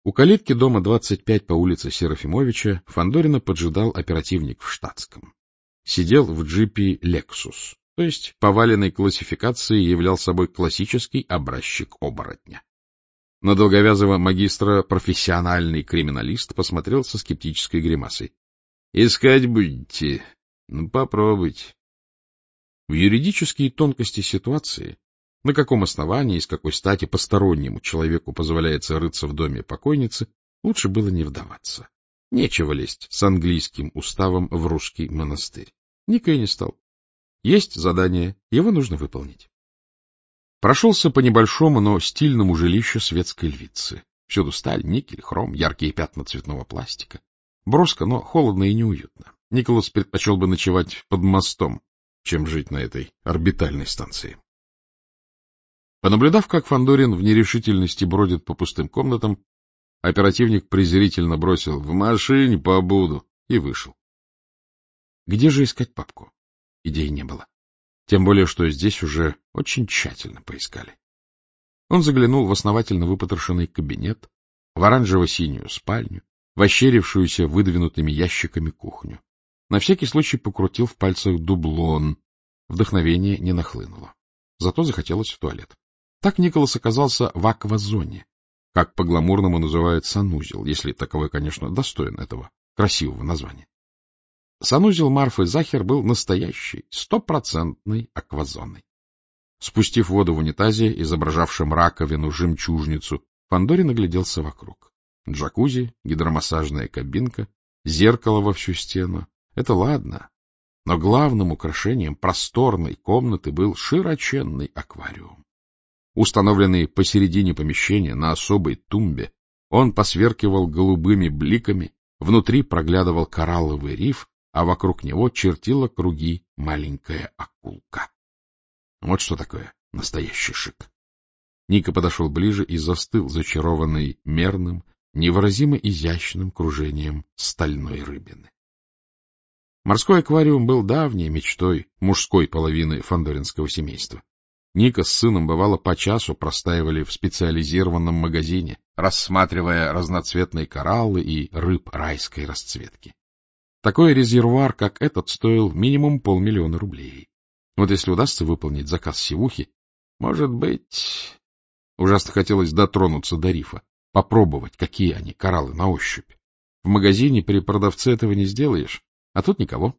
У калитки дома 25 по улице Серафимовича Фандорина поджидал оперативник в штатском. Сидел в джипе «Лексус», то есть по валенной классификации являл собой классический образчик оборотня. На долговязого магистра профессиональный криминалист посмотрел со скептической гримасой. — Искать будете? Ну, попробуйте. В юридические тонкости ситуации, на каком основании и с какой стати постороннему человеку позволяется рыться в доме покойницы, лучше было не вдаваться. Нечего лезть с английским уставом в русский монастырь. Ника и не стал. Есть задание, его нужно выполнить. Прошелся по небольшому, но стильному жилищу светской львицы. Всюду сталь, никель, хром, яркие пятна цветного пластика. Броско, но холодно и неуютно. Николас предпочел бы ночевать под мостом, чем жить на этой орбитальной станции. Понаблюдав, как Фандорин в нерешительности бродит по пустым комнатам, оперативник презрительно бросил «в машине побуду» и вышел. Где же искать папку? Идеи не было. Тем более, что здесь уже очень тщательно поискали. Он заглянул в основательно выпотрошенный кабинет, в оранжево-синюю спальню, в ощерившуюся выдвинутыми ящиками кухню. На всякий случай покрутил в пальцах дублон. Вдохновение не нахлынуло. Зато захотелось в туалет. Так Николас оказался в аквазоне, как по-гламурному называют санузел, если таковой, конечно, достоин этого красивого названия. Санузел Марфы Захер был настоящей, 100% аквазоной. Спустив воду в унитазе, изображавшем раковину-жемчужницу, Фандорин огляделся вокруг. Джакузи, гидромассажная кабинка, зеркало во всю стену. Это ладно, но главным украшением просторной комнаты был широченный аквариум. Установленный посередине помещения на особой тумбе, он посверкивал голубыми бликами, внутри проглядывал коралловый риф, а вокруг него чертила круги маленькая акулка. Вот что такое настоящий шик. Ника подошел ближе и застыл, зачарованный мерным, невыразимо изящным кружением стальной рыбины. Морской аквариум был давней мечтой мужской половины фандоринского семейства. Ника с сыном, бывало, по часу простаивали в специализированном магазине, рассматривая разноцветные кораллы и рыб райской расцветки. Такой резервуар, как этот, стоил минимум 500 000 рублей. Вот если удастся выполнить заказ севухи, может быть... Ужасно хотелось дотронуться до рифа, попробовать, какие они, кораллы, на ощупь. В магазине при продавце этого не сделаешь, а тут никого.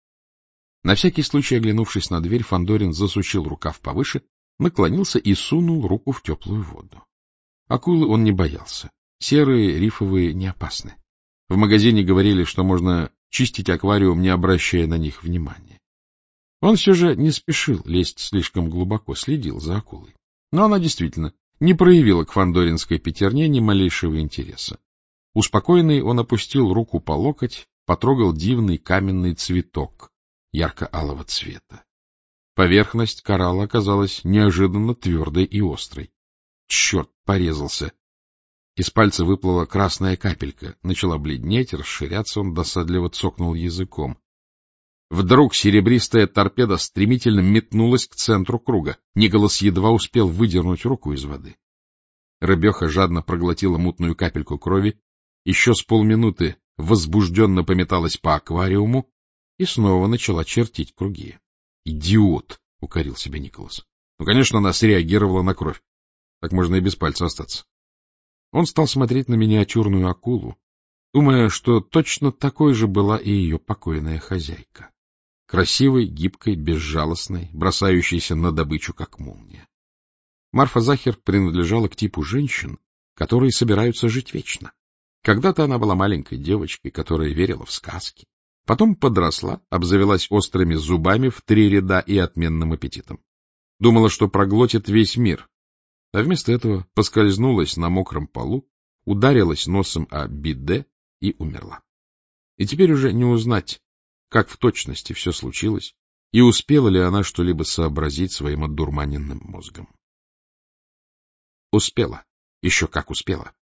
На всякий случай, оглянувшись на дверь, Фандорин засучил рукав повыше, наклонился и сунул руку в теплую воду. Акулы он не боялся. Серые, рифовые не опасны. В магазине говорили, что можно чистить аквариум, не обращая на них внимания. Он все же не спешил лезть слишком глубоко, следил за акулой. Но она действительно не проявила к фандоринской пятерне ни малейшего интереса. Успокоенный, он опустил руку по локоть, потрогал дивный каменный цветок ярко-алого цвета. Поверхность коралла оказалась неожиданно твердой и острой. Черт, порезался! Из пальца выплыла красная капелька, начала бледнеть, расширяться, он досадливо цокнул языком. Вдруг серебристая торпеда стремительно метнулась к центру круга. Николас едва успел выдернуть руку из воды. Рыбеха жадно проглотила мутную капельку крови, еще с полминуты возбужденно пометалась по аквариуму и снова начала чертить круги. «Идиот!» — укорил себя Николас. Ну, конечно, она среагировала на кровь. Так можно и без пальца остаться. Он стал смотреть на миниатюрную акулу, думая, что точно такой же была и ее покойная хозяйка. Красивой, гибкой, безжалостной, бросающейся на добычу, как молния. Марфа Захер принадлежала к типу женщин, которые собираются жить вечно. Когда-то она была маленькой девочкой, которая верила в сказки. Потом подросла, обзавелась острыми зубами в 3 ряда и отменным аппетитом. Думала, что проглотит весь мир, а вместо этого поскользнулась на мокром полу, ударилась носом о биде и умерла. И теперь уже не узнать, как в точности все случилось, и успела ли она что-либо сообразить своим одурманенным мозгом. Успела, еще как успела.